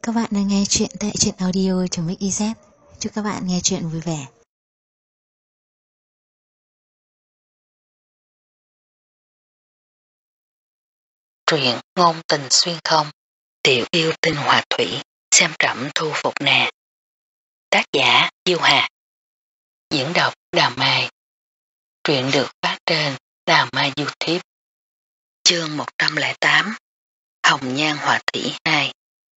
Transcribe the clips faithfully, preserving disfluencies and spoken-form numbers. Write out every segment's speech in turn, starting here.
các bạn đang nghe chuyện tại truyện audio.mix.iz. Chúc các bạn nghe chuyện vui vẻ. Truyện ngôn tình xuyên không, tiểu yêu tinh hòa thủy, xem trẫm thu phục nè. Tác giả Diêu Hà. Diễn đọc Đào Mai. Truyện được phát trên Đào Mai YouTube. Chương một trăm lẻ tám. Hồng Nhan Hòa Thủy hai.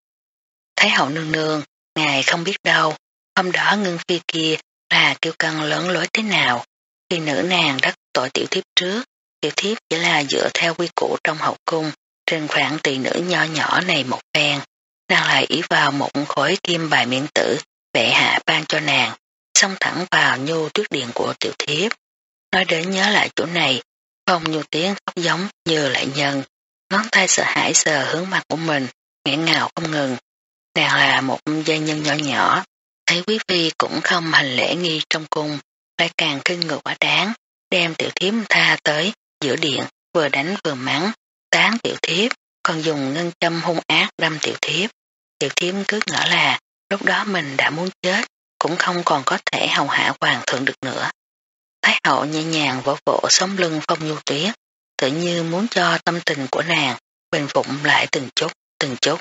Thái hậu nương nương, ngài không biết đâu, hôm đó Ngưng Phi kia là kiêu căng lớn lối thế nào. Khi nữ nàng đắc tội tiểu thiếp trước, tiểu thiếp chỉ là dựa theo quy củ trong hậu cung, trên khoản tỳ nữ nho nhỏ này một phen, nàng lại ý vào một khối kim bài miễn tử, bệ hạ ban cho nàng, xông thẳng vào nhu tuyết điện của tiểu thiếp. Nói đến nhớ lại chỗ này, Phong Nhu tiếng khóc giống như lại nhân, ngón tay sợ hãi sờ hướng mặt của mình, nghẹn ngào không ngừng. Nàng là một gia nhân nhỏ nhỏ, thấy quý phi cũng không hành lễ nghi trong cung, lại càng kinh ngược quá đáng, đem tiểu thiếp tha tới giữa điện, vừa đánh vừa mắng, tán tiểu thiếp, còn dùng ngân châm hung ác đâm tiểu thiếp. Tiểu thiếp cứ ngỡ là lúc đó mình đã muốn chết, cũng không còn có thể hầu hạ hoàng thượng được nữa. Thái hậu nhẹ nhàng vỗ vỗ sống lưng Phong Nhu Tuyết, tự như muốn cho tâm tình của nàng bình phục lại từng chút, từng chút.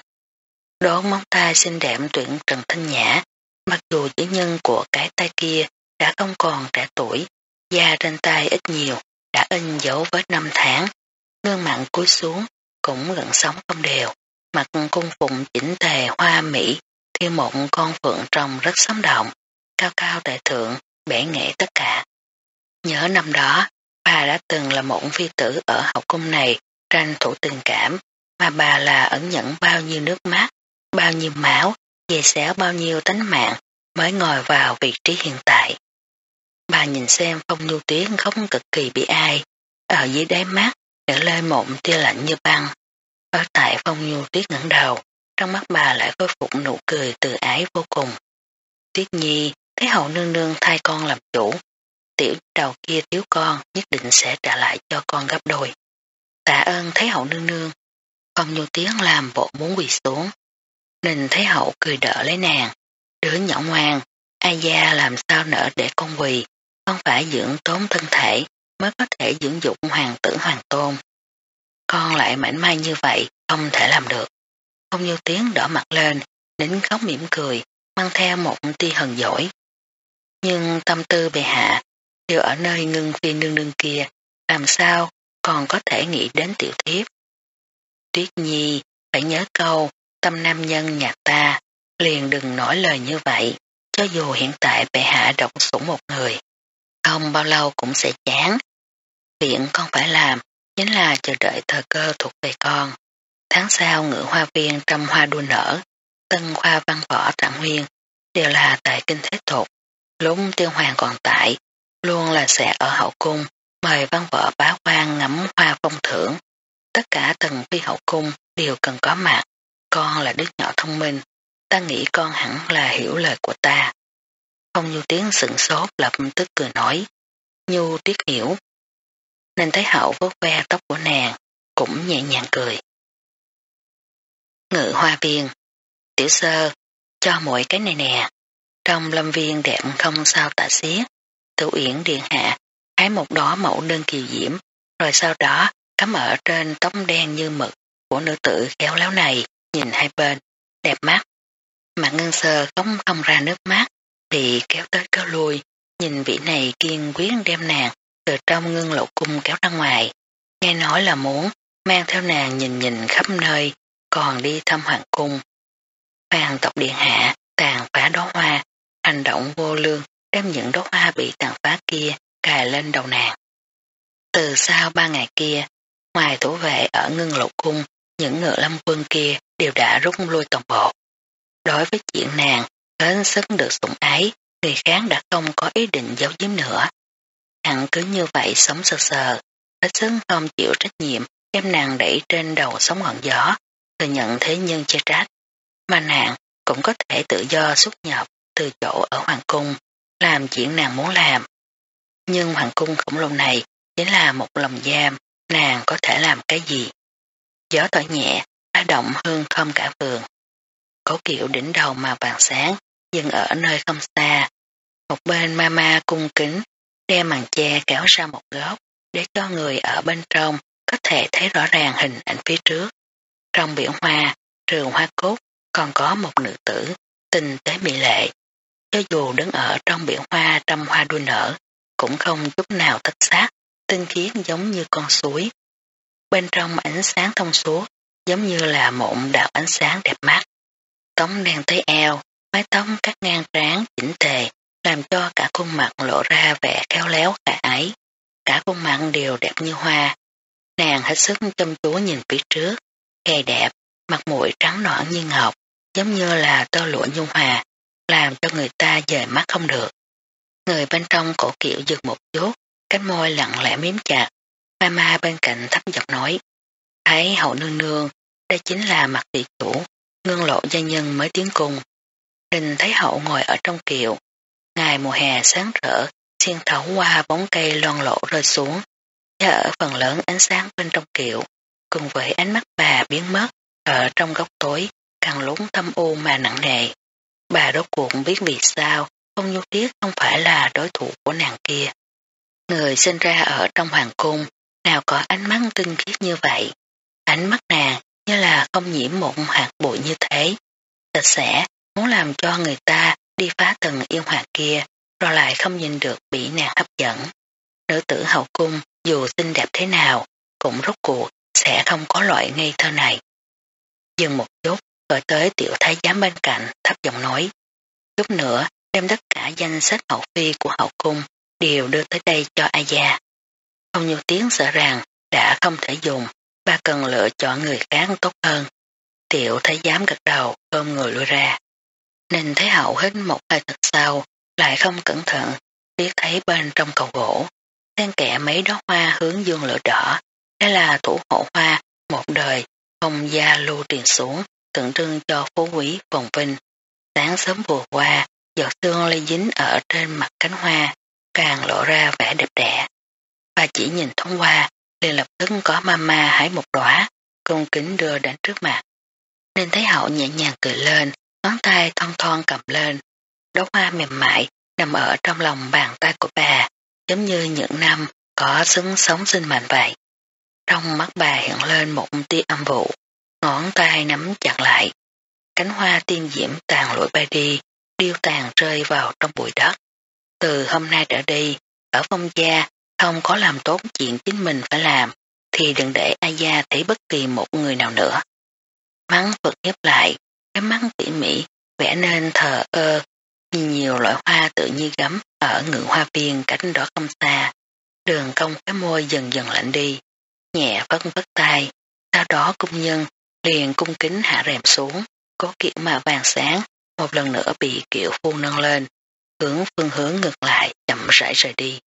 Đốt móng tay xinh đẹp tuyển Trần Thanh Nhã, mặc dù chữ nhân của cái tay kia đã không còn trẻ tuổi, da trên tay ít nhiều, đã in dấu vết năm tháng, gương mặt cúi xuống, cũng gần sống không đều, mặt cung phụng chỉnh tề hoa mỹ, theo một con phượng trông rất sống động, cao cao tại thượng, bể nghệ tất cả. Nhớ năm đó, bà đã từng là một phi tử ở hậu cung này, tranh thủ tình cảm, mà bà là ẩn nhẫn bao nhiêu nước mắt, bao nhiêu máu, dày xéo bao nhiêu tánh mạng mới ngồi vào vị trí hiện tại. Bà nhìn xem Phong Nhu Tuyết khóc cực kỳ bị ai, ở dưới đáy mắt nở lên một tia lạnh như băng. Ở tại Phong Nhu Tuyết ngẩng đầu, trong mắt bà lại khôi phục nụ cười từ ái vô cùng. Tuyết Nhi, Thái hậu nương nương thay con làm chủ, tiểu đầu kia thiếu con nhất định sẽ trả lại cho con gấp đôi. Tạ ơn Thái hậu nương nương. Phong Nhu Tuyết làm bộ muốn quỳ xuống. Ninh Thái hậu cười đỡ lấy nàng, đứa nhỏ ngoan, ai gia làm sao nỡ để con quỳ, không phải dưỡng tốn thân thể mới có thể dưỡng dục hoàng tử hoàng tôn. Con lại mảnh mai như vậy, không thể làm được. Phong Nhu Tiếng đỏ mặt lên, nín khóc mỉm cười, mang theo một tia hờn dỗi. Nhưng tâm tư bệ hạ đều ở nơi Ngưng Phi nương nương kia, làm sao còn có thể nghĩ đến tiểu thiếp. Tuyết Nhi phải nhớ câu, tâm nam nhân nhà ta, liền đừng nói lời như vậy, cho dù hiện tại bệ hạ độc sủng một người, không bao lâu cũng sẽ chán. Việc con phải làm chính là chờ đợi thời cơ thuộc về con. Tháng sau ngự hoa viên trăm hoa đua nở, tân khoa văn võ trạng nguyên đều là tại kinh thế thục. Lúc Tiêu Hoàng còn tại, luôn là sẽ ở hậu cung mời văn võ bá quan ngắm hoa phong thưởng. Tất cả tầng phi hậu cung đều cần có mặt. Con là đứa nhỏ thông minh, ta nghĩ con hẳn là hiểu lời của ta. Phong Nhu Tiếng sửng sốt lập tức cười nói, Nhu Tuyết hiểu. Nên Thái hậu vuốt ve tóc của nàng, cũng nhẹ nhàng cười. Ngự hoa viên, tiểu sơ, cho mỗi cái này nè. Trong lâm viên đẹp không sao tả xiết, Tử Uyển điện hạ hái một đóa mẫu đơn kiều diễm, rồi sau đó cắm ở trên tóc đen như mực của nữ tử khéo léo này, nhìn hai bên, đẹp mắt. Mà Ngân Sơ không không ra nước mắt, thì kéo tới kéo lui, nhìn vị này kiên quyết đem nàng từ trong Ngân Lộ cung kéo ra ngoài, nghe nói là muốn mang theo nàng nhìn nhìn khắp nơi, còn đi thăm hoàng cung. Hoàng tộc điện hạ tàn phá đóa hoa, hành động vô lương đem những đóa hoa bị tàn phá kia cài lên đầu nàng. Từ sau ba ngày kia, ngoài thủ vệ ở Ngân Lộ cung, những ngựa lâm quân kia đều đã rút lui toàn bộ. Đối với chuyện nàng hết sức được sủng ái, người khác đã không có ý định giấu giếm nữa. Hắn cứ như vậy sống sờ sờ, hết sức không chịu trách nhiệm, đem nàng đẩy trên đầu sóng ngọn gió, thừa nhận thế nhân chê trách. Mà nàng cũng có thể tự do xuất nhập từ chỗ ở hoàng cung, làm chuyện nàng muốn làm. Nhưng hoàng cung khổng lồ này chính là một lồng giam, nàng có thể làm cái gì? Gió thổi nhẹ, lá động hương thơm cả vườn. Cố Kiệu đỉnh đầu màu vàng sáng, dừng ở nơi không xa. Một bên mama cung kính, đem màn che kéo ra một góc, để cho người ở bên trong có thể thấy rõ ràng hình ảnh phía trước. Trong biển hoa, rừng hoa cúc, còn có một nữ tử, tinh tế mỹ lệ. Cho dù đứng ở trong biển hoa trăm hoa đua nở, cũng không chút nào thất xác, tinh khiết giống như con suối. Bên trong ánh sáng thông suốt, giống như là một đạo ánh sáng đẹp mắt. Tóc đen tới eo, mái tóc cắt ngang trán chỉnh tề, làm cho cả khuôn mặt lộ ra vẻ khéo léo khả ái. Cả khuôn mặt đều đẹp như hoa. Nàng hết sức chăm chú nhìn phía trước, gầy đẹp, mặt mũi trắng nõn như ngọc, giống như là tơ lụa nhung hòa, làm cho người ta dời mắt không được. Người bên trong Cổ Kiệu dừng một chút, cánh môi lặng lẽ miếm chặt. Mama bên cạnh thấp giọng nói, thấy hậu nương nương, đây chính là mặt địa chủ, ngương lộ gia nhân mới tiến cung. Đình thấy hậu ngồi ở trong kiệu, ngày mùa hè sáng rỡ, xuyên thấu qua bóng cây loan lộ rơi xuống, và ở phần lớn ánh sáng bên trong kiệu, cùng với ánh mắt bà biến mất ở trong góc tối, càng lúc thâm u mà nặng nề. Bà rốt cuộc biết vì sao Phong Nhu Tiết không phải là đối thủ của nàng kia. Người sinh ra ở trong hoàng cung, nào có ánh mắt tinh khiết như vậy. Ánh mắt nàng như là không nhiễm một hạt bụi như thế. Sạch sẽ, muốn làm cho người ta đi phá tầng yêu hòa kia, rồi lại không nhìn được bị nàng hấp dẫn. Nữ tử hậu cung dù xinh đẹp thế nào, cũng rốt cuộc sẽ không có loại ngây thơ này. Dừng một chút, gọi tới tiểu thái giám bên cạnh, thấp giọng nói. Chút nữa, đem tất cả danh sách hậu phi của hậu cung đều đưa tới đây cho A Gia. Không nhiều tiếng sợ rằng đã không thể dùng, bà cần lựa chọn người khác tốt hơn. Tiểu thái giám gật đầu, ôm người lui ra. Nên Thái Hậu hít một hơi thật sâu, lại không cẩn thận, biết thấy bên trong cầu gỗ, xen kẽ mấy đóa hoa hướng dương lửa đỏ. Đây là thủ hộ hoa một đời, không gia lưu truyền xuống, tượng trưng cho phú quý phồn vinh. Sáng sớm vừa qua, giọt sương lây dính ở trên mặt cánh hoa, càng lộ ra vẻ đẹp đẽ. Bà chỉ nhìn thoáng qua, liền lập tức có mama hái một đóa, cung kính đưa đến trước mặt. Nên Thái Hậu nhẹ nhàng cười lên, ngón tay thon thon cầm lên. Đóa hoa mềm mại nằm ở trong lòng bàn tay của bà, giống như những năm có xứng sống sinh mệnh vậy. Trong mắt bà hiện lên một tia âm vụ, ngón tay nắm chặt lại. Cánh hoa tiên diễm tàn lụi bay đi, điêu tàn rơi vào trong bụi đất. Từ hôm nay trở đi, ở Phong gia không có làm tốt chuyện chính mình phải làm, thì đừng để A Gia thấy bất kỳ một người nào nữa. Mắng Phật nhấp lại, cái mắt tỉ mỉ, vẽ nên thờ ơ, nhìn nhiều loại hoa tự như gấm ở ngự hoa viên cách đó không xa. Đường cong cái môi dần dần lạnh đi, nhẹ vất vất tay, sau đó cung nhân liền cung kính hạ rèm xuống, Cố Kiệu mà vàng sáng, một lần nữa bị Kiệu Phu nâng lên, hướng phương hướng ngược lại chậm rãi rời đi.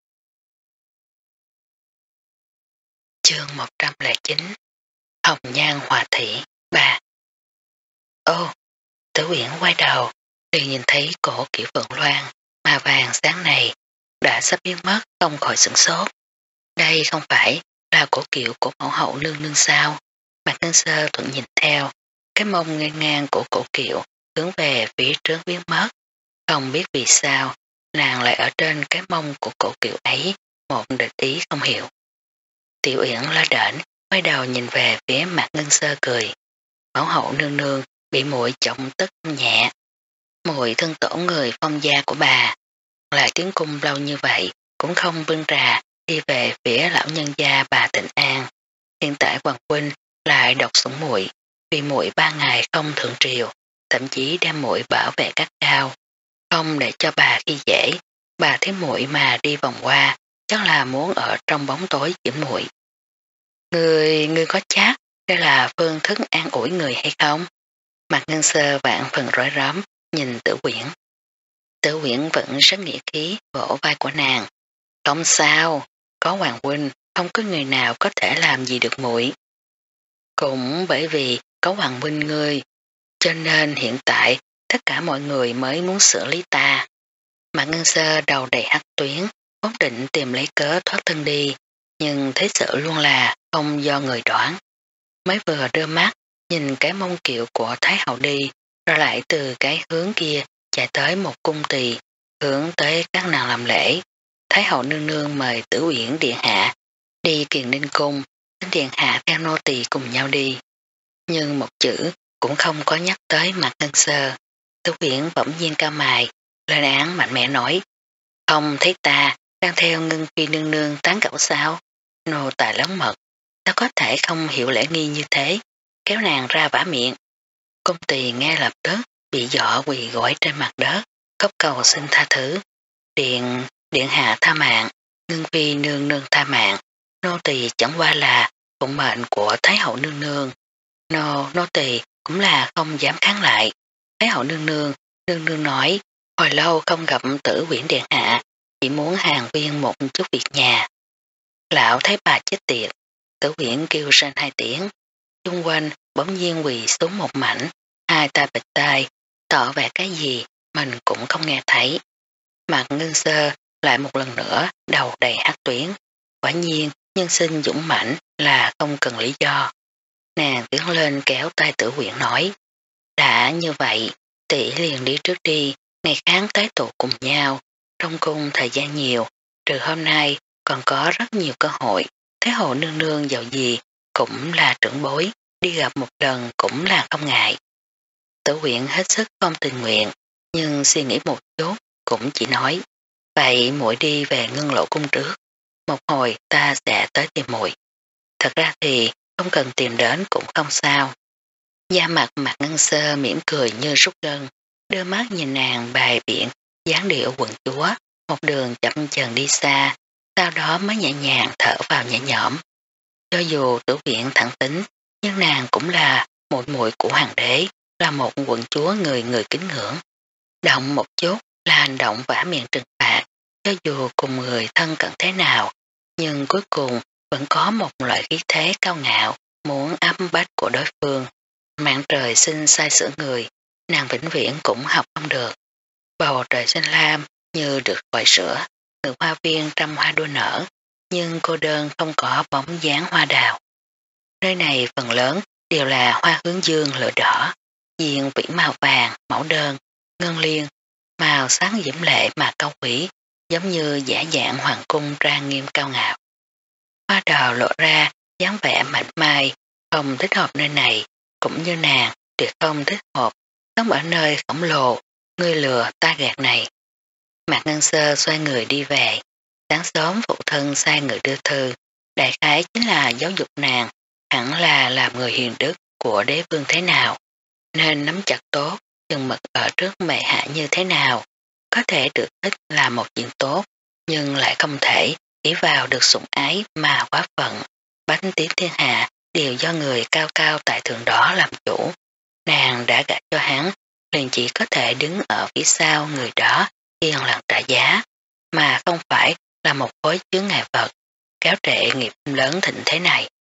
Chương một trăm lẻ chín Hồng Nhan Hòa Thị ba. Ô, Tử Uyển quay đầu, liền nhìn thấy cổ Kiệu Phượng Loan, mà vàng sáng này, đã sắp biến mất, không khỏi sửng sốt. Đây không phải là cổ Kiệu của mẫu hậu nương nương sao? Mạc Ngân Sơ thuận nhìn theo, cái mông ngang ngang của cổ Kiệu hướng về phía trước biến mất. Không biết vì sao, nàng lại ở trên cái mông của cổ Kiệu ấy, một địch ý không hiểu. Tiểu Uyển lo đễnh, quay đầu nhìn về phía Mạc Ngân Sơ cười. Mẫu hậu nương nương bị muội trọng tức nhẹ. Muội thân tổ người Phong gia của bà, lại tiến cung lâu như vậy, cũng không bưng trà đi về phía lão nhân gia bà Tịnh An. Hiện tại hoàng huynh lại độc sủng muội, vì muội ba ngày không thượng triều, thậm chí đem muội bảo vệ gắt cao, không để cho bà khi dễ. Bà thấy muội mà đi vòng qua, chắc là muốn ở trong bóng tối giễm muội. Người, người có chắc đây là phương thức an ủi người hay không? Mạc Ngân Sơ vạn phần rối rắm nhìn Tử Uyển. Tử Uyển vẫn rất nghĩa khí vỗ vai của nàng. Không sao, có hoàng huynh, không có người nào có thể làm gì được muội. Cũng bởi vì có hoàng huynh ngươi, cho nên hiện tại tất cả mọi người mới muốn xử lý ta. Mạc Ngân Sơ đầu đầy hắc tuyến, vốn định tìm lấy cớ thoát thân đi, nhưng thế sự luôn là không do người đoán. Mới vừa đưa mắt, nhìn cái mông Kiệu của Thái Hậu đi, rồi lại từ cái hướng kia chạy tới một cung tỳ, hướng tới các nàng làm lễ. Thái hậu nương nương mời Tử Uyển điện hạ đi Kiền Ninh cung, đến điện hạ theo nô tỳ cùng nhau đi. Nhưng một chữ cũng không có nhắc tới Mạc Ngân Sơ. Tử Uyển bỗng nhiên cao mày, lên án mạnh mẽ nói: "Không thấy ta đang theo Ngân phi nương nương tán gẫu sao? Nô tài lớn mật, sao có thể không hiểu lễ nghi như thế?" Kéo nàng ra vả miệng. Cung tỳ nghe lập tức bị dọa quỳ gối trên mặt đất, khóc cầu xin tha thứ. Điện, điện hạ tha mạng, Ngân phi nương nương tha mạng, nô tỳ chẳng qua là phụng mệnh của Thái hậu nương nương. Nô, nô tỳ cũng là không dám kháng lại. Thái hậu nương nương, nương nương nói, hồi lâu không gặp Tử Uyển điện hạ, chỉ muốn hàng viên một chút việc nhà. Lão thấy bà chết tiệt, Tử Uyển kêu rên hai tiếng, chung quanh bỗng nhiên quỳ xuống một mảnh, hai tay bịch tay, tỏ vẻ cái gì mình cũng không nghe thấy. Mạc Ngân Sơ lại một lần nữa đầu đầy hắc tuyến, quả nhiên nhân sinh dũng mãnh là không cần lý do. Nàng tiến lên kéo tay Tử Uyển nói, đã như vậy, tỷ liền đi trước đi, ngày khác tái tụ cùng nhau, trong cung thời gian nhiều, trừ hôm nay còn có rất nhiều cơ hội, Thái hậu nương nương giàu gì cũng là trưởng bối, đi gặp một lần cũng là không ngại. Tử Uyển hết sức không tình nguyện, nhưng suy nghĩ một chút cũng chỉ nói, vậy muội đi về Ngân Lộ cung trước, một hồi ta sẽ tới tìm muội. Thật ra thì không cần tìm đến cũng không sao. Da mặt Mạc Ngân Sơ mỉm cười như rút gân, đưa mắt nhìn nàng bài biển dáng điệu quận chúa, một đường chậm chần đi xa, sau đó mới nhẹ nhàng thở vào nhẹ nhõm. Cho dù Tử Uyển thẳng tính, nhưng nàng cũng là muội muội của hoàng đế, là một quận chúa người người kính ngưỡng. Động một chút là hành động vả miệng trừng phạt, cho dù cùng người thân cận thế nào, nhưng cuối cùng vẫn có một loại khí thế cao ngạo, muốn áp bách của đối phương. Mạng trời sinh sai sửa người, nàng vĩnh viễn cũng học không được. Bầu trời xanh lam như được gọi sữa, ngự hoa viên trăm hoa đua nở, nhưng cô đơn không có bóng dáng hoa đào. Nơi này phần lớn đều là hoa hướng dương lửa đỏ, diện vĩ màu vàng, mẫu đơn, ngân liên, màu sáng diễm lệ mà cao quý, giống như giả dạng hoàng cung trang nghiêm cao ngạo. Hoa đào lộ ra dáng vẻ mạnh mai, không thích hợp nơi này, cũng như nàng tuyệt không thích hợp sống ở nơi khổng lồ, ngươi lừa ta gạt này. Mạc Ngân Sơ xoay người đi về, sáng sớm phụ thân sai người đưa thư, đại khái chính là giáo dục nàng, hẳn là làm người hiền đức của đế vương thế nào, nên nắm chặt tốt, chừng mực ở trước mẹ hạ như thế nào, có thể được thích là một chuyện tốt, nhưng lại không thể chỉ vào được sủng ái mà quá phận, bánh tiếng thiên hạ đều do người cao cao tại thượng đó làm chủ. Nàng đã gả cho hắn, liền chỉ có thể đứng ở phía sau người đó yên lặng trả giá, mà không phải là một khối chướng ngại vật, kéo trệ nghiệp lớn thịnh thế này.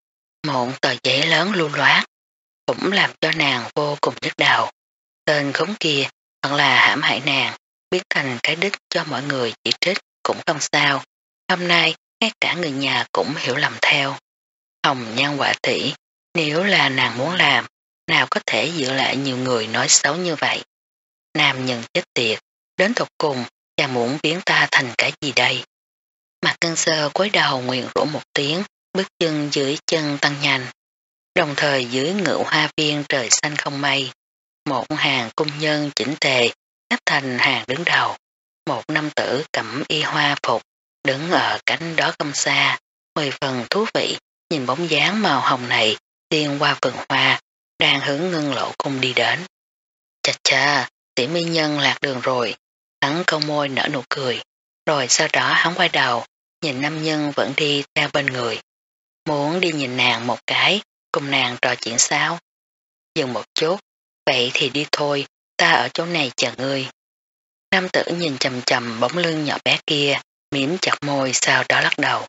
Một tờ giấy lớn lưu loát, cũng làm cho nàng vô cùng nhức đầu. Tên khốn kia hoặc là hãm hại nàng, biến thành cái đích cho mọi người chỉ trích cũng không sao. Hôm nay ngay cả người nhà cũng hiểu lầm theo. Hồng Nhan Họa Tỷ, nếu là nàng muốn làm, nào có thể dựa lại nhiều người nói xấu như vậy. Nam nhân chết tiệt, đến tục cùng chàng muốn biến ta thành cái gì đây? Mạc Ngân Sơ cúi đầu nguyện rủa một tiếng, bước chân dưới chân tăng nhanh. Đồng thời dưới ngự hoa viên trời xanh không mây, một hàng cung nhân chỉnh tề xếp thành hàng đứng đầu. Một nam tử cẩm y hoa phục đứng ở cánh đó không xa, mười phần thú vị, nhìn bóng dáng màu hồng này tiên qua vườn hoa, đang hướng Ngân Lộ cung đi đến. Chà chà, tỷ mỹ nhân lạc đường rồi, hắn câu môi nở nụ cười, rồi sau đó hắn quay đầu, nhìn nam nhân vẫn đi theo bên người. Muốn đi nhìn nàng một cái, cùng nàng trò chuyện sao? Dừng một chút, vậy thì đi thôi, ta ở chỗ này chờ ngươi. Nam tử nhìn chầm chầm bóng lưng nhỏ bé kia, mỉm chặt môi sau đó lắc đầu.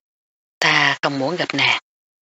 Ta không muốn gặp nàng.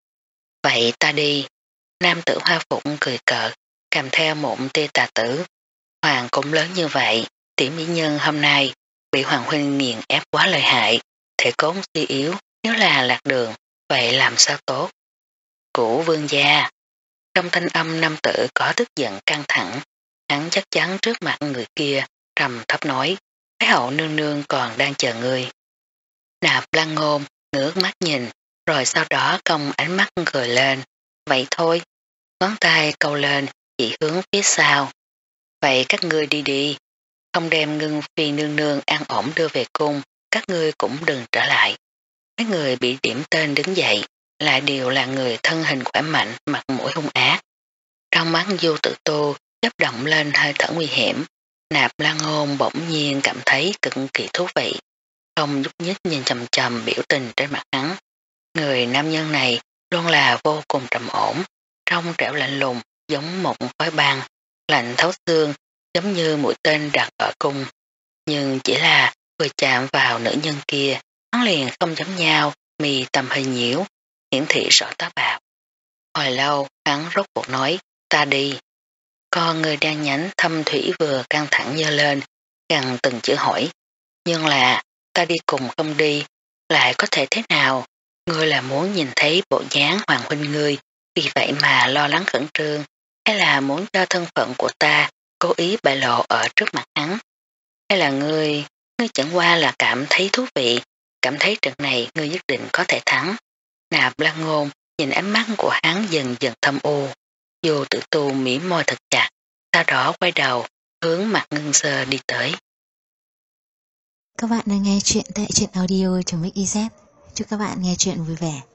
Vậy ta đi. Nam tử hoa phục cười cợt, kèm theo một tia tà tử. Hoàng cũng lớn như vậy, tiểu mỹ nhân hôm nay bị hoàng huynh nghiền ép quá lợi hại, thể cốt suy yếu, nếu là lạc đường, vậy làm sao tốt? Cũ vương gia. Trong thanh âm nam tử có tức giận căng thẳng, hắn chắc chắn trước mặt người kia, trầm thấp nói, Thái hậu nương nương còn đang chờ ngươi. Nạp Lan Ngôn ngước mắt nhìn, rồi sau đó cong ánh mắt cười lên. Vậy thôi, ngón tay câu lên, chỉ hướng phía sau. Vậy các ngươi đi đi, không đem Ngưng Phi nương nương an ổn đưa về cung, các ngươi cũng đừng trở lại. Mấy người bị điểm tên đứng dậy, lại đều là người thân hình khỏe mạnh, mặt mũi hung ác. Trong mắt Du Tử Tu chấp động lên hơi thở nguy hiểm, Nạp Lan Ngôn bỗng nhiên cảm thấy cực kỳ thú vị, không nhúc nhích nhìn chầm chầm biểu tình trên mặt hắn. Người nam nhân này luôn là vô cùng trầm ổn, trong trẻo lạnh lùng giống một khói băng, lạnh thấu xương, giống như mũi tên đặt ở cung. Nhưng chỉ là vừa chạm vào nữ nhân kia, hắn liền không giống nhau, mì tầm hơi nhiễu, hiển thị rõ tá bạo. Hồi lâu, hắn rốt cuộc nói, ta đi. Con người đang nhánh thâm thủy vừa căng thẳng nhơ lên, gần từng chữ hỏi. Nhưng là, ta đi cùng không đi, lại có thể thế nào? Ngươi là muốn nhìn thấy bộ dáng hoàng huynh ngươi, vì vậy mà lo lắng khẩn trương, hay là muốn cho thân phận của ta cố ý bại lộ ở trước mặt hắn? Hay là ngươi, ngươi chẳng qua là cảm thấy thú vị, cảm thấy trận này ngươi nhất định có thể thắng? Nạp Lan Ngôn nhìn ánh mắt của hắn dần dần thâm u, dù Tử Tu mỉm môi thật chặt, sau đó quay đầu hướng mặt Ngưng Sơ đi tới. Các bạn đang nghe chuyện tại truyện audio.mixyz. Chúc các bạn nghe chuyện vui vẻ.